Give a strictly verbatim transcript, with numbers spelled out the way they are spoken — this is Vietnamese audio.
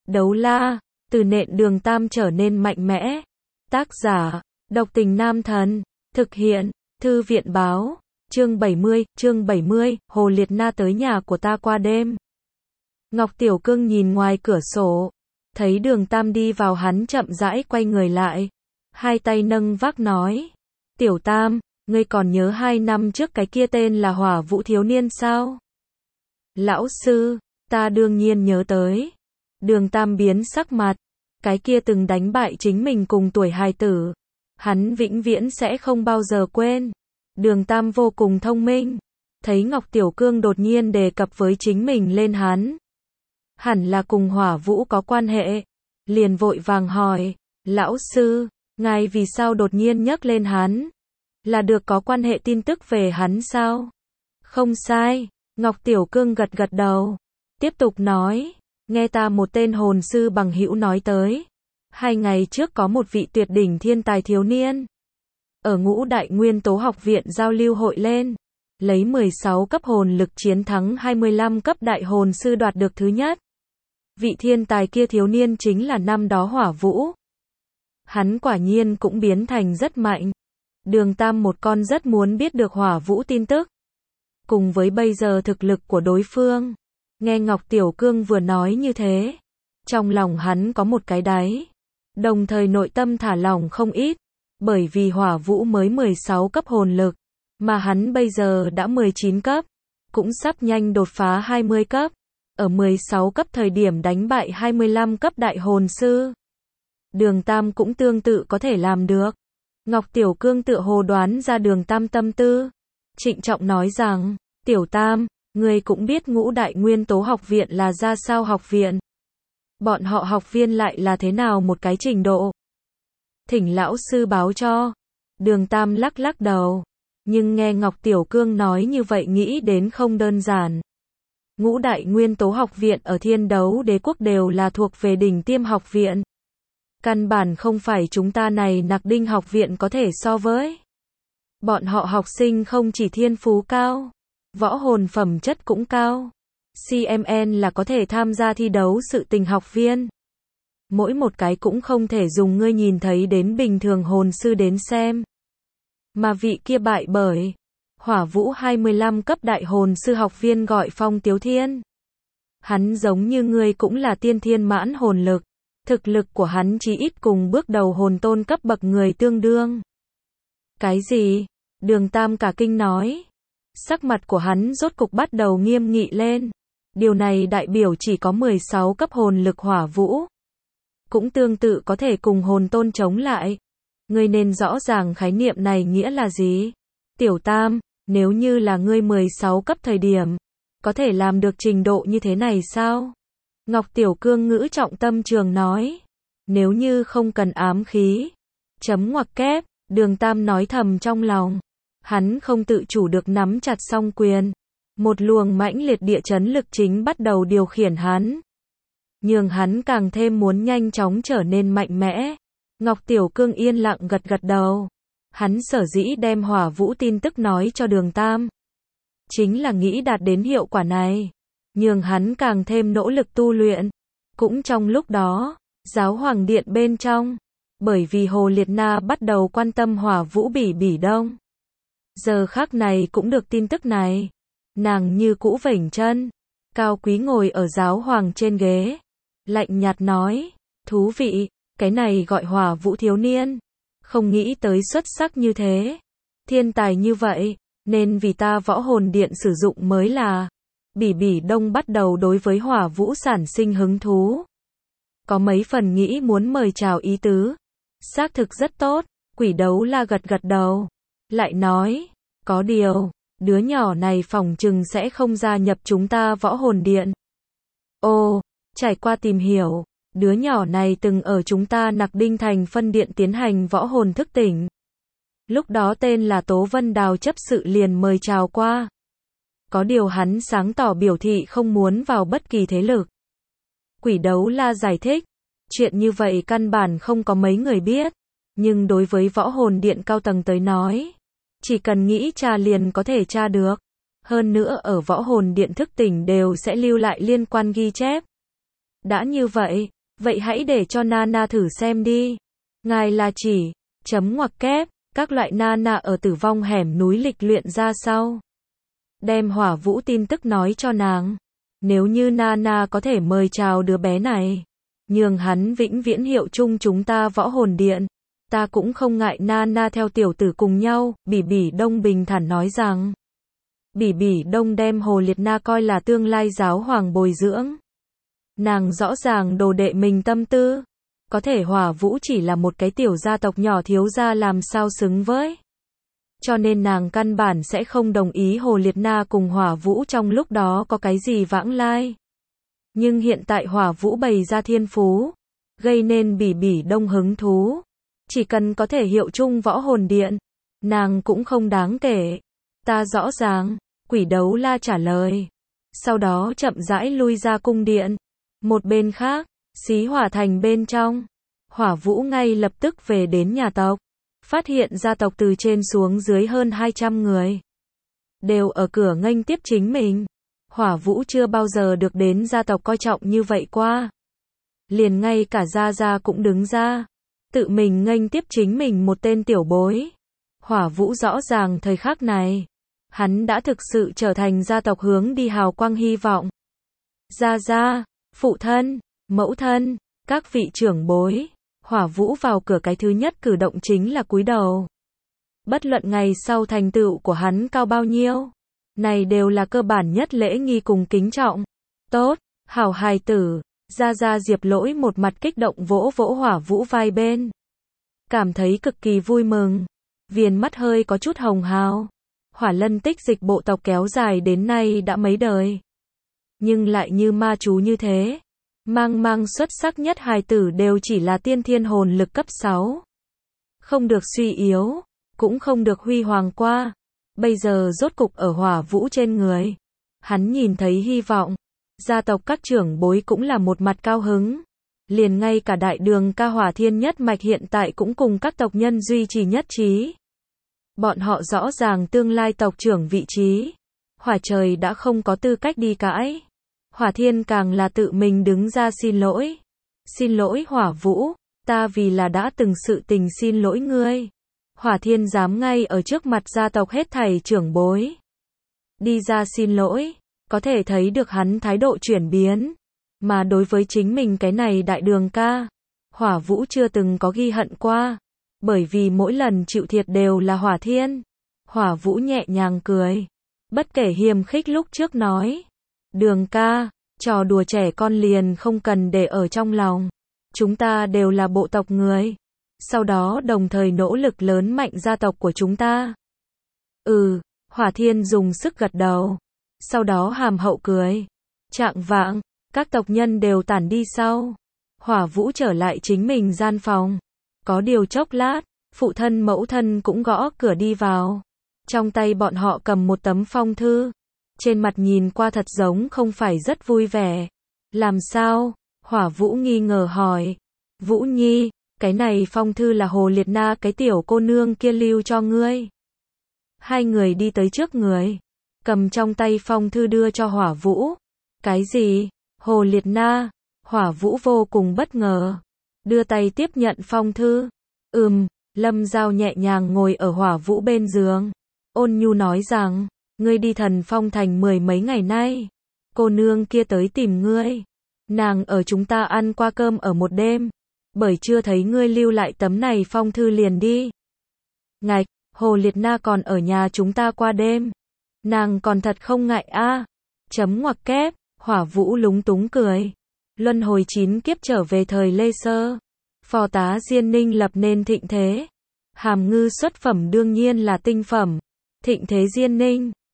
Đấu la, từ nện Đường Tam trở nên mạnh mẽ. Tác giả, Độc Tình Nam Thần. Thực hiện, Thư viện báo. Chương bảy mươi, chương bảy mươi, Hồ Liệt Na tới nhà của ta qua đêm. Ngọc Tiểu Cương nhìn ngoài cửa sổ, thấy Đường Tam đi vào, hắn chậm rãi quay người lại, hai tay nâng vác nói: Tiểu Tam, ngươi còn nhớ hai năm trước cái kia tên là Hỏa Vũ thiếu niên sao? Lão sư, ta đương nhiên nhớ tới. Đường Tam biến sắc mặt, cái kia từng đánh bại chính mình cùng tuổi hài tử, hắn vĩnh viễn sẽ không bao giờ quên. Đường Tam vô cùng thông minh, thấy Ngọc Tiểu Cương đột nhiên đề cập với chính mình lên hắn, hẳn là cùng Hỏa Vũ có quan hệ, liền vội vàng hỏi: Lão sư, ngài vì sao đột nhiên nhắc lên hắn? Là được có quan hệ tin tức về hắn sao? Không sai, Ngọc Tiểu Cương gật gật đầu, tiếp tục nói: Nghe ta một tên hồn sư bằng hữu nói tới, hai ngày trước có một vị tuyệt đỉnh thiên tài thiếu niên ở Ngũ Đại Nguyên Tố Học viện giao lưu hội lên, lấy mười sáu cấp hồn lực chiến thắng hai mươi lăm cấp đại hồn sư, đoạt được thứ nhất. Vị thiên tài kia thiếu niên chính là năm đó Hỏa Vũ. Hắn quả nhiên cũng biến thành rất mạnh. Đường Tam một con rất muốn biết được Hỏa Vũ tin tức, cùng với bây giờ thực lực của đối phương. Nghe Ngọc Tiểu Cương vừa nói như thế, trong lòng hắn có một cái đáy, đồng thời nội tâm thả lỏng không ít, bởi vì Hỏa Vũ mới mười sáu cấp hồn lực, mà hắn bây giờ đã mười chín cấp, cũng sắp nhanh đột phá hai mươi cấp, ở mười sáu cấp thời điểm đánh bại hai mươi lăm cấp đại hồn sư. Đường Tam cũng tương tự có thể làm được. Ngọc Tiểu Cương tựa hồ đoán ra Đường Tam tâm tư, trịnh trọng nói rằng: Tiểu Tam, ngươi cũng biết Ngũ Đại Nguyên Tố Học viện là ra sao học viện? Bọn họ học viên lại là thế nào một cái trình độ? Thỉnh lão sư báo cho. Đường Tam lắc lắc đầu, nhưng nghe Ngọc Tiểu Cương nói như vậy nghĩ đến không đơn giản. Ngũ Đại Nguyên Tố Học viện ở Thiên Đấu Đế quốc đều là thuộc về đỉnh tiêm học viện. Căn bản không phải chúng ta này Nặc Đinh học viện có thể so với. Bọn họ học sinh không chỉ thiên phú cao, võ hồn phẩm chất cũng cao. xê em en là có thể tham gia thi đấu sự tình học viên. Mỗi một cái cũng không thể dùng ngươi nhìn thấy đến bình thường hồn sư đến xem. Mà vị kia bại bởi Hỏa Vũ hai mươi lăm cấp đại hồn sư học viên gọi Phong Tiếu Thiên. Hắn giống như ngươi cũng là tiên thiên mãn hồn lực. Thực lực của hắn chí ít cùng bước đầu hồn tôn cấp bậc người tương đương. Cái gì? Đường Tam cả kinh nói. Sắc mặt của hắn rốt cục bắt đầu nghiêm nghị lên. Điều này đại biểu chỉ có mười sáu cấp hồn lực Hỏa Vũ cũng tương tự có thể cùng hồn tôn chống lại. Ngươi nên rõ ràng khái niệm này nghĩa là gì? Tiểu Tam, nếu như là ngươi mười sáu cấp thời điểm, có thể làm được trình độ như thế này sao? Ngọc Tiểu Cương ngữ trọng tâm trường nói. Nếu như không cần ám khí. Chấm ngoặc kép, Đường Tam nói thầm trong lòng. Hắn không tự chủ được nắm chặt song quyền. Một luồng mãnh liệt địa chấn lực chính bắt đầu điều khiển hắn, nhường hắn càng thêm muốn nhanh chóng trở nên mạnh mẽ. Ngọc Tiểu Cương yên lặng gật gật đầu. Hắn sở dĩ đem Hỏa Vũ tin tức nói cho Đường Tam, chính là nghĩ đạt đến hiệu quả này, nhường hắn càng thêm nỗ lực tu luyện. Cũng trong lúc đó, Giáo Hoàng Điện bên trong, bởi vì Hồ Liệt Na bắt đầu quan tâm Hỏa Vũ Bỉ Bỉ Đông. Giờ khắc này cũng được tin tức này. Nàng như cũ vểnh chân, cao quý ngồi ở Giáo Hoàng trên ghế, lạnh nhạt nói: Thú vị, cái này gọi Hỏa Vũ thiếu niên, không nghĩ tới xuất sắc như thế, thiên tài như vậy, nên vì ta Võ Hồn Điện sử dụng mới là. Bỉ Bỉ Đông bắt đầu đối với Hỏa Vũ sản sinh hứng thú, có mấy phần nghĩ muốn mời chào ý tứ. Xác thực rất tốt. Quỷ Đấu La gật gật đầu, lại nói: Có điều, đứa nhỏ này phỏng chừng sẽ không gia nhập chúng ta Võ Hồn Điện. Ồ, trải qua tìm hiểu, đứa nhỏ này từng ở chúng ta Nặc Đinh thành phân điện tiến hành võ hồn thức tỉnh. Lúc đó tên là Tố Vân Đào chấp sự liền mời chào qua. Có điều hắn sáng tỏ biểu thị không muốn vào bất kỳ thế lực. Quỷ Đấu La giải thích, chuyện như vậy căn bản không có mấy người biết, nhưng đối với Võ Hồn Điện cao tầng tới nói, chỉ cần nghĩ tra liền có thể tra được. Hơn nữa ở Võ Hồn Điện thức tỉnh đều sẽ lưu lại liên quan ghi chép. Đã như vậy, Vậy hãy để cho Nana thử xem đi. Ngài là chỉ, chấm ngoặc kép, các loại Nana ở Tử Vong hẻm núi lịch luyện ra sau. Đem Hỏa Vũ tin tức nói cho nàng. Nếu như Nana có thể mời chào đứa bé này, nhường hắn vĩnh viễn hiệu chung chúng ta Võ Hồn Điện, ta cũng không ngại Nana theo tiểu tử cùng nhau, Bỉ Bỉ Đông bình thản nói rằng. Bỉ Bỉ Đông đem Hồ Liệt Na coi là tương lai giáo hoàng bồi dưỡng. Nàng rõ ràng đồ đệ mình tâm tư. Có thể Hỏa Vũ chỉ là một cái tiểu gia tộc nhỏ thiếu gia làm sao xứng với. Cho nên nàng căn bản sẽ không đồng ý Hồ Liệt Na cùng Hỏa Vũ trong lúc đó có cái gì vãng lai. Nhưng hiện tại Hỏa Vũ bày ra thiên phú, gây nên Bỉ Bỉ Đông hứng thú. Chỉ cần có thể hiệu chung Võ Hồn Điện, nàng cũng không đáng kể. Ta rõ ràng, Quỷ Đấu La trả lời. Sau đó chậm rãi lui ra cung điện. Một bên khác, Xí Hỏa Thành bên trong, Hỏa Vũ ngay lập tức về đến nhà tộc. Phát hiện gia tộc từ trên xuống dưới hơn hai trăm người. Đều ở cửa nghênh tiếp chính mình. Hỏa Vũ chưa bao giờ được đến gia tộc coi trọng như vậy qua. Liền ngay cả Gia Gia cũng đứng ra. Tự mình nghênh tiếp chính mình một tên tiểu bối. Hỏa Vũ rõ ràng thời khắc này. Hắn đã thực sự trở thành gia tộc hướng đi hào quang hy vọng. Gia Gia, phụ thân, mẫu thân, các vị trưởng bối. Hỏa Vũ vào cửa cái thứ nhất cử động chính là cúi đầu. Bất luận ngày sau thành tựu của hắn cao bao nhiêu, này đều là cơ bản nhất lễ nghi cùng kính trọng. Tốt, hảo hài tử. Gia Gia Diệp Lỗi một mặt kích động vỗ vỗ Hỏa Vũ vai bên. Cảm thấy cực kỳ vui mừng. Viền mắt hơi có chút hồng hào. Hỏa Lân tích dịch bộ tộc kéo dài đến nay đã mấy đời. Nhưng lại như ma chú như thế. Mang mang xuất sắc nhất hài tử đều chỉ là tiên thiên hồn lực cấp sáu. Không được suy yếu, cũng không được huy hoàng qua. Bây giờ rốt cục ở Hỏa Vũ trên người. Hắn nhìn thấy hy vọng. Gia tộc các trưởng bối cũng là một mặt cao hứng. Liền ngay cả đại đường ca Hỏa Thiên nhất mạch hiện tại cũng cùng các tộc nhân duy trì nhất trí. Bọn họ rõ ràng tương lai tộc trưởng vị trí. Hỏa Trời đã không có tư cách đi cãi. Hỏa Thiên càng là tự mình đứng ra xin lỗi. Xin lỗi Hỏa Vũ, ta vì là đã từng sự tình xin lỗi ngươi. Hỏa Thiên dám ngay ở trước mặt gia tộc hết thảy trưởng bối. Đi ra xin lỗi, có thể thấy được hắn thái độ chuyển biến. Mà đối với chính mình cái này đại đường ca, Hỏa Vũ chưa từng có ghi hận qua. Bởi vì mỗi lần chịu thiệt đều là Hỏa Thiên. Hỏa Vũ nhẹ nhàng cười. Bất kể hiềm khích lúc trước nói. Đường ca, trò đùa trẻ con liền không cần để ở trong lòng. Chúng ta đều là bộ tộc người. Sau đó đồng thời nỗ lực lớn mạnh gia tộc của chúng ta. Ừ, Hỏa Thiên dùng sức gật đầu. Sau đó hàm hậu cười. Trạng vạng, các tộc nhân đều tản đi sau. Hỏa Vũ trở lại chính mình gian phòng. Có điều chốc lát, phụ thân mẫu thân cũng gõ cửa đi vào. Trong tay bọn họ cầm một tấm phong thư. Trên mặt nhìn qua thật giống không phải rất vui vẻ. Làm sao? Hỏa Vũ nghi ngờ hỏi. Vũ Nhi, cái này phong thư là Hồ Liệt Na cái tiểu cô nương kia lưu cho ngươi. Hai người đi tới trước người. Cầm trong tay phong thư đưa cho Hỏa Vũ. Cái gì? Hồ Liệt Na? Hỏa Vũ vô cùng bất ngờ. Đưa tay tiếp nhận phong thư. Ừm, Lâm Giao nhẹ nhàng ngồi ở Hỏa Vũ bên giường. Ôn nhu nói rằng, ngươi đi Thần Phong Thành mười mấy ngày nay. Cô nương kia tới tìm ngươi. Nàng ở chúng ta ăn qua cơm ở một đêm. Bởi chưa thấy ngươi lưu lại tấm này phong thư liền đi. Ngạch, Hồ Liệt Na còn ở nhà chúng ta qua đêm. Nàng còn thật không ngại a. Chấm ngoặc kép, Hỏa Vũ lúng túng cười. Luân hồi chín kiếp trở về thời Lê Sơ. Phò tá Diên Ninh lập nên thịnh thế. Hàm ngư xuất phẩm đương nhiên là tinh phẩm. Thịnh thế Diên Ninh,